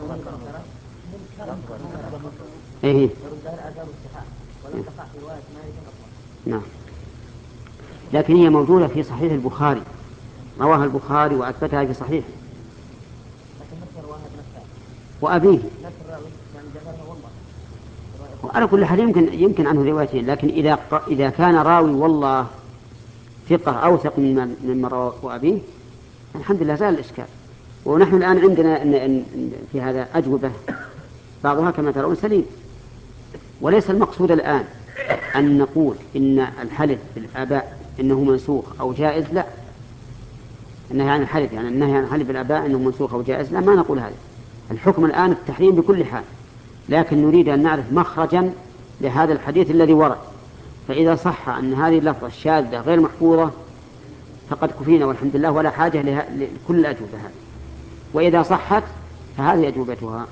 إيه؟ تردها الآثار الصحيحة ولم تقع في رواية مالك أصلا. نعم. لكن هي موجودة في صحيح البخاري، رواها البخاري وأثبتها في صحيح. لكن نفس رواها بنفسها. وأبيه. نفس الراوي يعني جبرها والله. وعلى كل حال يمكن يمكن عنه روايتين، لكن إذا إذا كان راوي والله ثقة أوثق من من روى أبيه الحمد لله زال الإشكال. ونحن الآن عندنا إن إن في هذا أجوبة بعضها كما ترون سليم. وليس المقصود الآن أن نقول إن الحلف بالآباء إنه منسوخ أو جائز، لا. النهي عن الحلف يعني النهي عن الحلف بالآباء إنه منسوخ أو جائز، لا، ما نقول هذا. الحكم الآن التحريم بكل حال، لكن نريد أن نعرف مخرجا لهذا الحديث الذي ورد. فإذا صح أن هذه اللفظة الشاذة غير محفوظة فقد كفينا والحمد لله، ولا حاجة لكل الأجوبة هذه. وإذا صحت فهذه أجوبتها.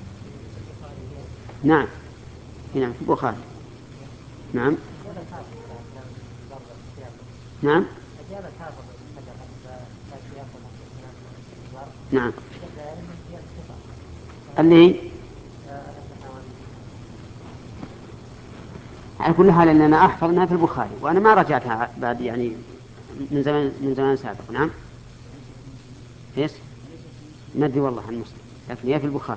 نعم نعم في البخاري. نعم نعم نعم اللي على كل حال أننا أحفظنا في البخاري، وأنا ما رجعتها بعد يعني من زمان من زمان سابق. نعم إيش ما أدري والله عن مسلم، لكن هي في البخاري.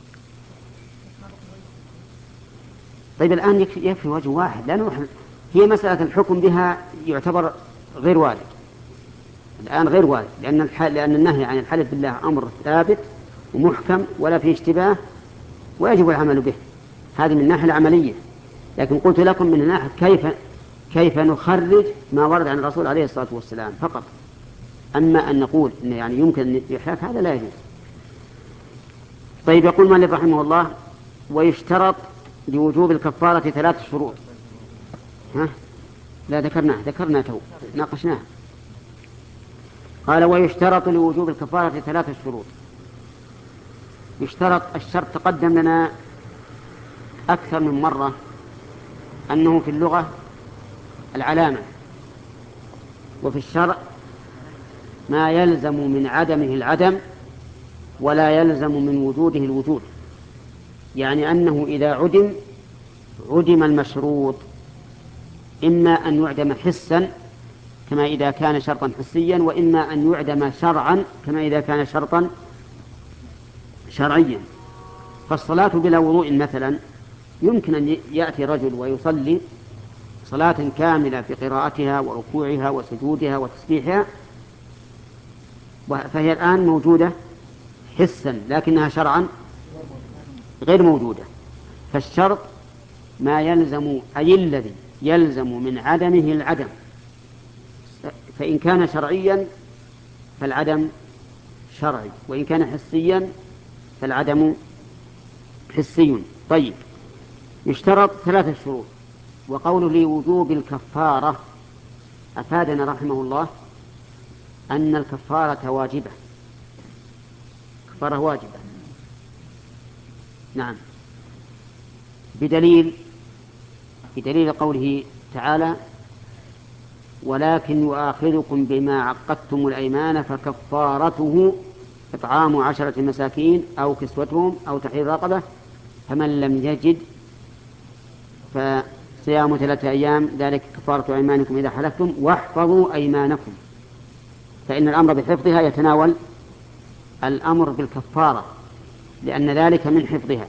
طيب الآن يكفي, يكفي وجه واحد، لا نروح. هي مسألة الحكم بها يعتبر غير وارد الآن، غير وارد، لأن الحال لأن النهي عن الحلف بالله أمر ثابت ومحكم ولا فيه اشتباه ويجب العمل به. هذه من الناحية العملية. لكن قلت لكم من ناحية كيف كيف نخرج ما ورد عن الرسول عليه الصلاة والسلام فقط. أما أن نقول إن يعني يمكن أن يحلف هذا لا يجوز. طيب يقول مالك رحمه الله: ويشترط لوجوب الكفارة ثلاث شروط. ها؟ لا ذكرناه ذكرنا تو ناقشناه. قال: ويشترط لوجوب الكفارة ثلاث شروط. يشترط الشرط تقدم لنا أكثر من مرة أنه في اللغة العلامة، وفي الشرع ما يلزم من عدمه العدم ولا يلزم من وجوده الوجود. يعني أنه إذا عدم عدم المشروط، إما أن يعدم حسا كما إذا كان شرطا حسيا، وإما أن يعدم شرعا كما إذا كان شرطا شرعيا. فالصلاة بلا وضوء مثلا يمكن أن يأتي رجل ويصلي صلاة كاملة في قراءتها وركوعها وسجودها وتسبيحها، فهي الآن موجودة حسا لكنها شرعا غير موجودة. فالشرط ما يلزم أي الذي يلزم من عدمه العدم، فإن كان شرعيا فالعدم شرعي، وإن كان حسيا فالعدم حسي. طيب، يشترط ثلاثة شروط. وقول لي وجوب الكفارة أفادنا رحمه الله أن الكفارة واجبة، كفارة واجبة. نعم، بدليل بدليل قوله تعالى: ولكن يؤاخذكم بما عقدتم الأيمان فكفارته إطعام عشرة مساكين أو كسوتهم أو تحرير رقبة، فمن لم يجد فصيام ثلاثة أيام ذلك كفارة أيمانكم إذا حلفتم واحفظوا أيمانكم. فإن الأمر بحفظها يتناول الأمر بالكفارة، لأن ذلك من حفظها.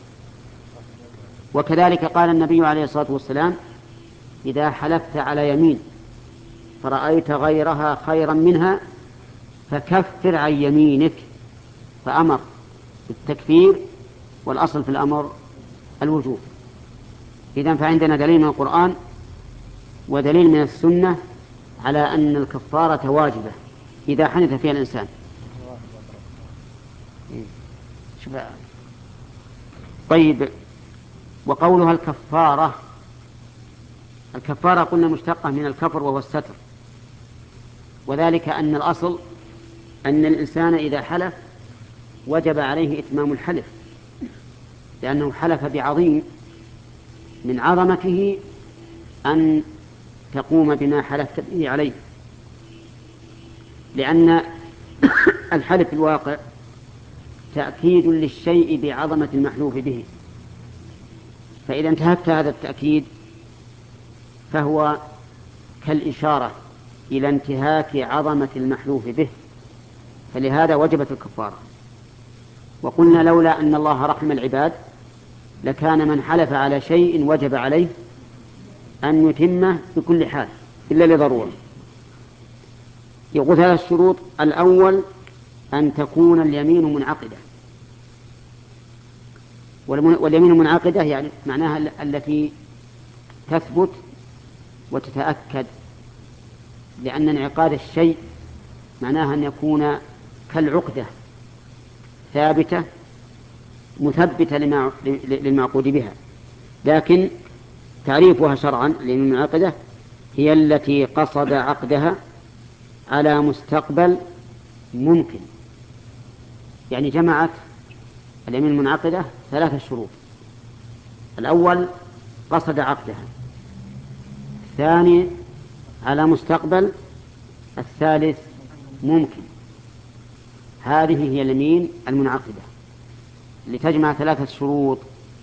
وكذلك قال النبي عليه الصلاة والسلام: إذا حلفت على يمين فرأيت غيرها خيرا منها فكفر عن يمينك، فأمر بالتكفير، والأصل في الأمر الوجوب. إذن فعندنا دليل من القرآن ودليل من السنة على أن الكفارة واجبة إذا حنث فيها الإنسان. طيب، وقولها الكفارة، الكفارة قلنا مشتقة من الكفر وهو الستر، وذلك أن الأصل أن الإنسان إذا حلف وجب عليه إتمام الحلف، لأنه حلف بعظيم من عظمته أن تقوم بما حلفت به عليه، لأن الحلف في الواقع تأكيد للشيء بعظمة المحلوف به، فإذا انتهكت هذا التأكيد فهو كالإشارة إلى انتهاك عظمة المحلوف به، فلهذا وجبت الكفارة. وقلنا لولا أن الله رحم العباد لكان من حلف على شيء وجب عليه أن يتمه بكل حال إلا لضرورة. يقول ثلاث شروط: الأول أن تكون اليمين منعقدة، واليمين منعقدة يعني معناها التي تثبت وتتأكد، لأن انعقاد الشيء معناها أن يكون كالعقدة ثابتة مثبتة للمعقود بها. لكن تعريفها شرعا اليمين المنعقدة هي التي قصد عقدها على مستقبل ممكن، يعني جمعت اليمين المنعقدة ثلاثة شروط: الأول قصد عقدها، الثاني على مستقبل، الثالث ممكن. هذه هي اليمين المنعقدة لتجمع ثلاثة شروط.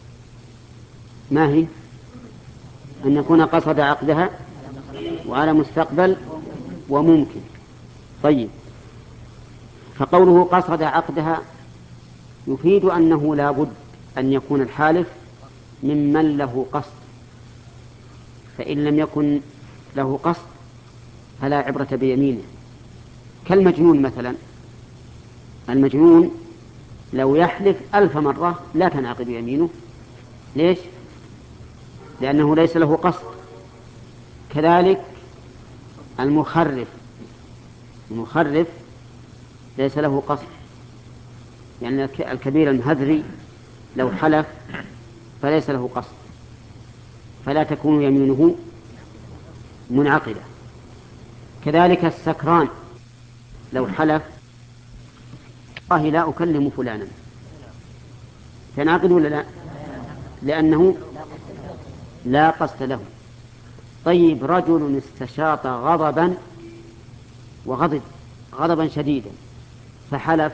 ما هي؟ أن يكون قصد عقدها وعلى مستقبل وممكن. طيب، فقوله قصد عقدها يفيد أنه لا بد أن يكون الحالف ممن له قصد، فإن لم يكن له قصد فلا عبرة بيمينه. كالمجنون مثلا، المجنون لو يحلف ألف مرة لا تنعقد يمينه. ليش؟ لأنه ليس له قصد. كذلك المخرف، المخرف ليس له قصد، يعني الكبير المهذري لو حلف فليس له قصد، فلا تكون يمينه منعقدة. كذلك السكران لو حلف والله لا أكلم فلانا تنعقد ولا لا؟ لأنه لا قصد له. طيب، رجل استشاط غضبا وغضب غضبا شديدا فحلف،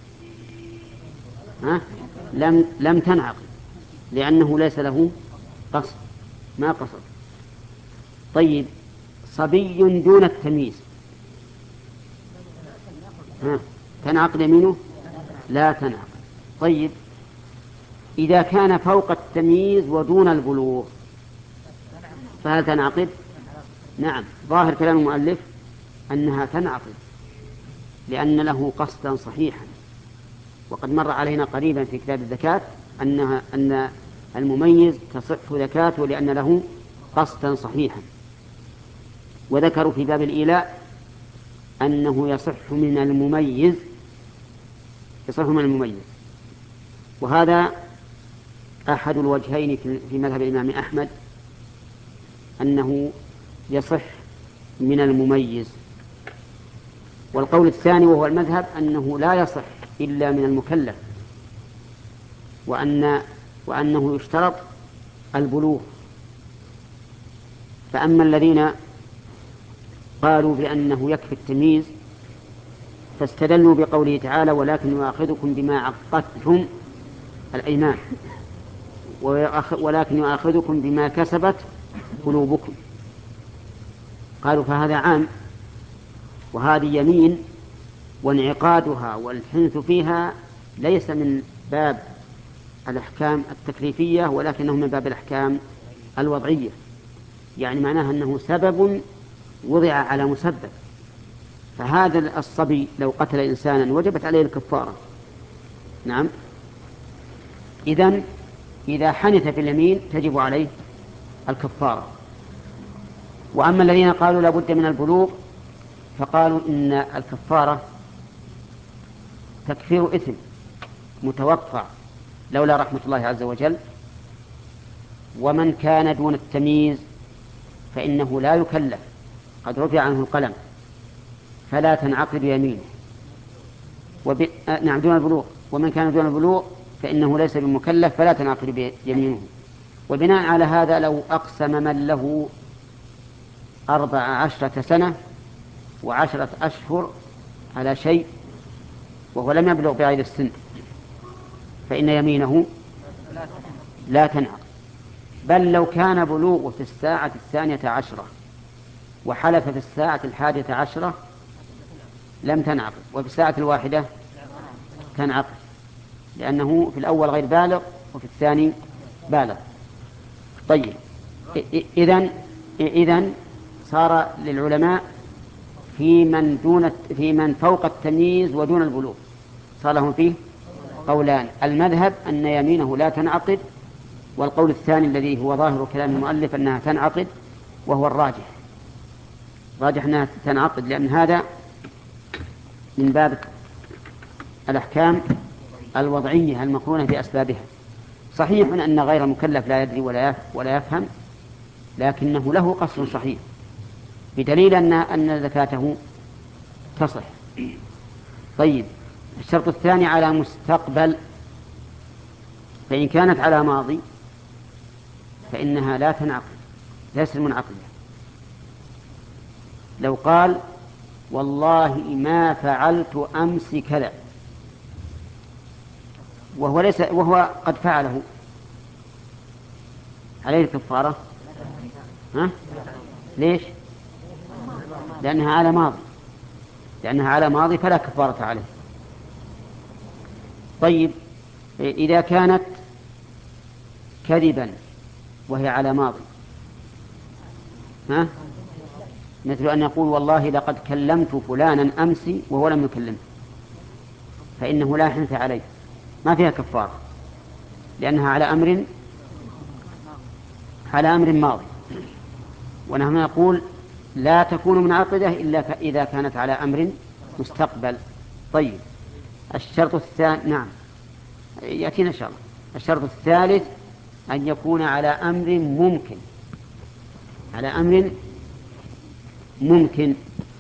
ها؟ لم لم تنعقد لأنه ليس له قصد، ما قصد. طيب، صبي دون التمييز، ها؟ تنعقد يمينه؟ لا تنعقد. طيب، إذا كان فوق التمييز ودون البلوغ فهل تنعقد؟ نعم، ظاهر كلام المؤلف أنها تنعقد لأن له قصدا صحيحا. وقد مر علينا قريبا في كتاب الزكاة أنها أن المميز تصح زكاته لأن له قصدا صحيحا. وذكروا في باب الإيلاء أنه يصح من المميز، يصح من المميز، وهذا أحد الوجهين في مذهب الإمام أحمد، أنه يصح من المميز. والقول الثاني وهو المذهب أنه لا يصح إلا من المكلف، وأن وأنه يشترط البلوغ. فأما الذين قالوا بأنه يكفي التمييز فاستدلوا بقوله تعالى: ولكن يؤاخذكم بما عقدتم الأيمان ولكن يؤاخذكم بما كسبت قلوبكم. قالوا فهذا عام، وهذه يمين وانعقادها والحنث فيها ليس من باب الأحكام التكليفية ولكنه من باب الأحكام الوضعية، يعني معناها أنه سبب وضع على مسبب. فهذا الصبي لو قتل إنسانا وجبت عليه الكفارة. نعم، إذن إذا حنث في اليمين تجب عليه الكفارة. وأما الذين قالوا لا بد من البلوغ فقالوا إن الكفارة تكفير إثم متوقع لولا رحمة الله عز وجل. ومن كان دون التمييز فإنه لا يكلف، قد رفع عنه القلم، فلا تنعقد يمينه. وب... آه نعم دون البلوغ. ومن كان دون البلوغ فإنه ليس بمكلف فلا تنعقد يمينه. وبناء على هذا لو أقسم من له أربع عشرة سنة وعشرة أشهر على شيء وهو لم يبلغ بعيد السن فإن يمينه لا تنعقد. بل لو كان بلوغه في الساعة الثانية عشرة وحلف في الساعة الحادية عشرة لم تنعقد، وفي الساعة الواحدة تنعقد، لأنه في الأول غير بالغ وفي الثاني بالغ. طيب، إذن إذن صار للعلماء في من دون في من فوق التمييز ودون البلوغ صار لهم فيه قولان: المذهب أن يمينه لا تنعقد، والقول الثاني الذي هو ظاهر كلام المؤلف أنها تنعقد، وهو الراجح. راجح أنها تنعقد لأن هذا من باب الأحكام الوضعية المقرونة بأسبابها. صحيح أن غير مكلف لا يدري ولا يفهم، لكنه له قصر صحيح بدليل أن أن زكاته تصح. طيب، الشرط الثاني على مستقبل، فإن كانت على ماضي فإنها لا تنعقد، ليست منعقدة. لو قال: والله ما فعلت أمس كذا، وهو ليس وهو قد فعله، عليه الكفارة؟ ها؟ ليش؟ لأنها على ماضي لأنها على ماضي فلا كفارة عليه. طيب، إذا كانت كذبا وهي على ماضي، ها؟ مثل أن يقول: والله لقد كلمت فلانا أمس وهو لم يكلمه، فإنه لا حنث عليه، ما فيها كفارة، لأنها على أمر على أمر ماضي. ونحن نقول لا تكون منعقدة إلا إذا كانت على أمر مستقبل. طيب، الشرط الثاني، نعم يأتينا إن شاء الله. الشرط الثالث أن يكون على أمر ممكن، على أمر ممكن.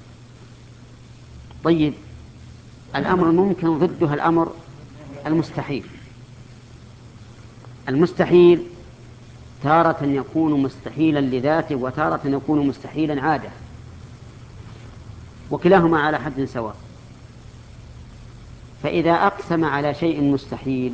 طيب، الأمر الممكن ضدها الأمر المستحيل. المستحيل تارة يكون مستحيلا لذاته وتارة يكون مستحيلا عادة، وكلاهما على حد سواء. فإذا أقسم على شيء مستحيل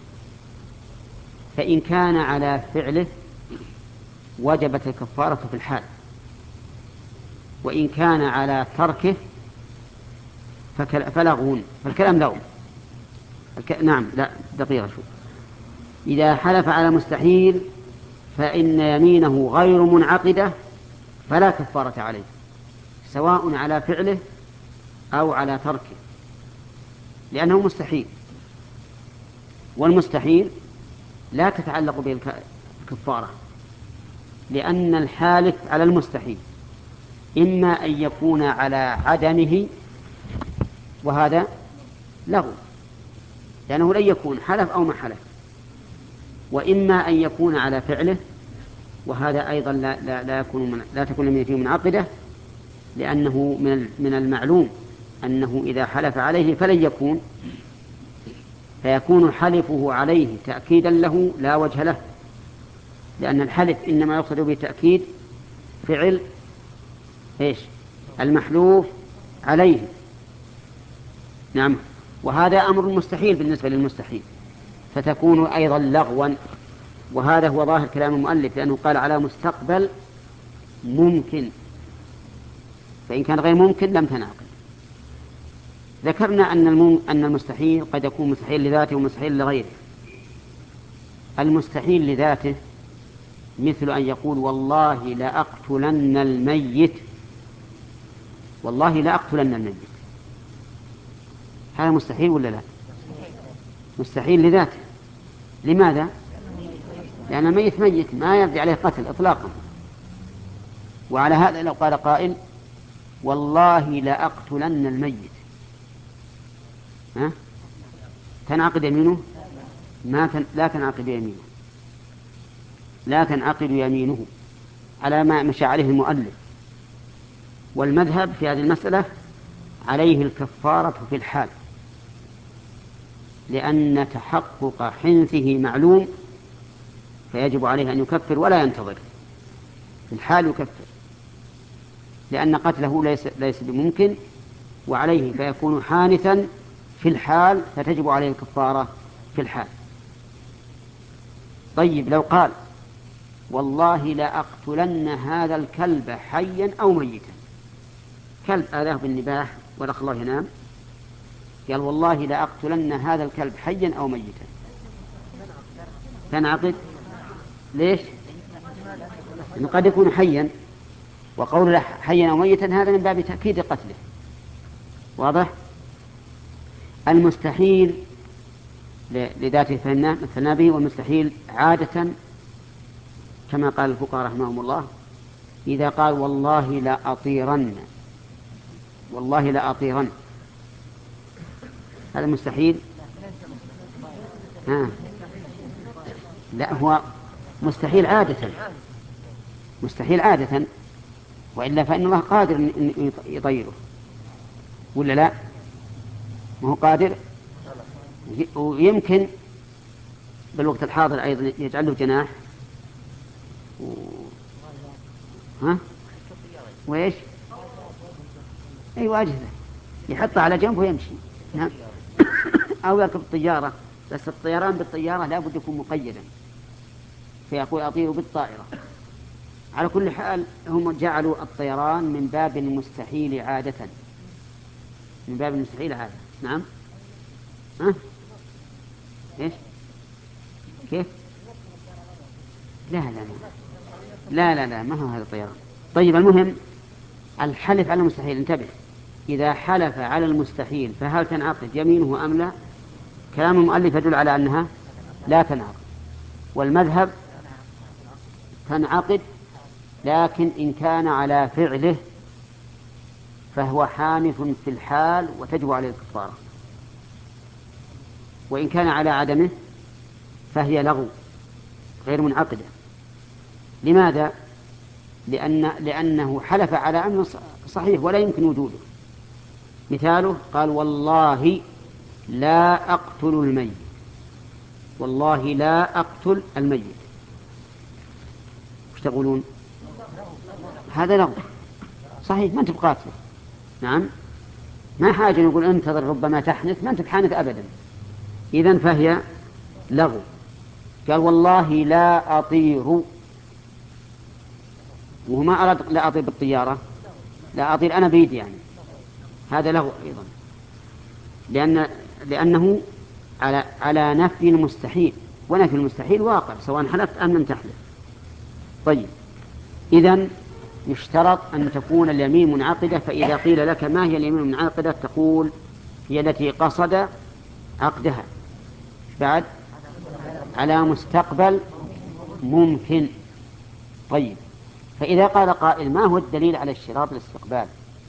فإن كان على فعله وجبت الكفارة في الحال، وإن كان على تركه فلغون، فالكلام لغو. الك... نعم لا دقيقة شو. إذا حلف على مستحيل فإن يمينه غير منعقدة فلا كفارة عليه، سواء على فعله أو على تركه، لأنه مستحيل، والمستحيل لا تتعلق به الكفارة، لأن الحالف على المستحيل إما أن يكون على عدمه، وهذا لغو لأنه لن يكون حلف أو ما حلف، وإما أن يكون على فعله، وهذا أيضا لا, لا, لا, يكون من لا تكون اليمين فيه منعقدة، لأنه من من المعلوم أنه إذا حلف عليه فلن يكون، فيكون حلفه عليه تأكيدا له لا وجه له، لأن الحلف إنما يقصد بتأكيد فعل إيش المحلوف عليه. نعم، وهذا أمر مستحيل بالنسبة للمستحيل، فتكون أيضا لغوا، وهذا هو ظاهر كلام المؤلف، لأنه قال على مستقبل ممكن، فإن كان غير ممكن لم تنعقد. ذكرنا أن أن المستحيل قد يكون مستحيل لذاته ومستحيل لغيره. المستحيل لذاته مثل أن يقول والله لأقتلن الميت، والله لأقتلن الميت، هذا مستحيل ولا لا؟ مستحيل لذاته. لماذا؟ لأن الميت ميت ما يرجع عليه قتل إطلاقا. وعلى هذا لو قال قائل والله لأقتلن الميت، ها؟ تنعقد يمينه؟ ما تن... لا تنعقد يمينه، لا تنعقد يمينه على ما مشى عليه المؤلف. والمذهب في هذه المسألة عليه الكفارة في الحال، لأن تحقق حنثه معلوم، فيجب عليه أن يكفر ولا ينتظر، في الحال يكفر، لأن قتله ليس, ليس بممكن، وعليه فيكون حانثا في الحال، فتجب عليه الكفارة في الحال. طيب لو قال والله لأقتلن هذا الكلب حيا أو ميتا، كلب آذاه بالنباح ولق الله ينام، قال والله لأقتلن هذا الكلب حيا أو ميتا، تنعقد. ليش؟ لأنه قد يكون حيا، وقول حيا أو ميتا هذا من باب تأكيد قتله. واضح؟ المستحيل لذاته مثلنا به، والمستحيل عادة كما قال الفقهاء رحمهم الله، إذا قال والله لا أطيرن، والله لا أطيرن، هذا مستحيل. ها. لا، هو مستحيل عادة، مستحيل عادة، وإلا فإن الله قادر أن يطيره، ولا لا؟ ما هو قادر، ويمكن بالوقت الحاضر أيضا يجعل له جناح و... ها؟ وإيش؟ أي واجهة يحطها على جنب ويمشي. نعم. أو يركب الطيارة، بس الطيران بالطيارة لا بد يكون مقيدا، فيقول أطير بالطائرة. على كل حال هم جعلوا الطيران من باب المستحيل عادة، من باب المستحيل عادة. نعم. ها؟ إيش؟ كيف؟ لا لا لا لا لا, لا ما هو هذا الطيران. طيب المهم الحلف على المستحيل، انتبه، إذا حلف على المستحيل فهل تنعقد يمينه أم لا؟ كلام المؤلف يدل على أنها لا تنعقد، والمذهب تنعقد، لكن إن كان على فعله فهو حانث في الحال وتجب عليه الكفارة، وإن كان على عدمه فهي لغو غير منعقدة. لماذا؟ لأن لأنه حلف على أمر صحيح ولا يمكن وجوده. مثاله قال والله لا أقتل الميت، والله لا أقتل الميت، وش تقولون؟ هذا لغو صحيح، ما أنت بقاتله. نعم، ما حاجة نقول انتظر ربما تحنث، ما أنت بحانث أبدا، إذن فهي لغو. قال والله لا أطير، وهو ما أراد لا أطير بالطيارة، لا أطير أنا بيدي، يعني هذا لغو أيضا، لأن لأنه على على نفي المستحيل، ونفي المستحيل واقع سواء حلفت أم لم تحلف. طيب إذن يشترط أن تكون اليمين منعقدة، فإذا قيل لك ما هي اليمين المنعقدة تقول هي التي قصد عقدها بعد على مستقبل ممكن، طيب، فإذا قال قائل ما هو الدليل على اشتراط الاستقبال؟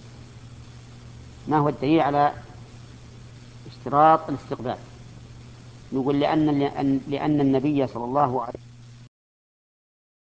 ما هو الدليل على اشتراط الاستقبال؟ نقول لأن لأن النبي صلى الله عليه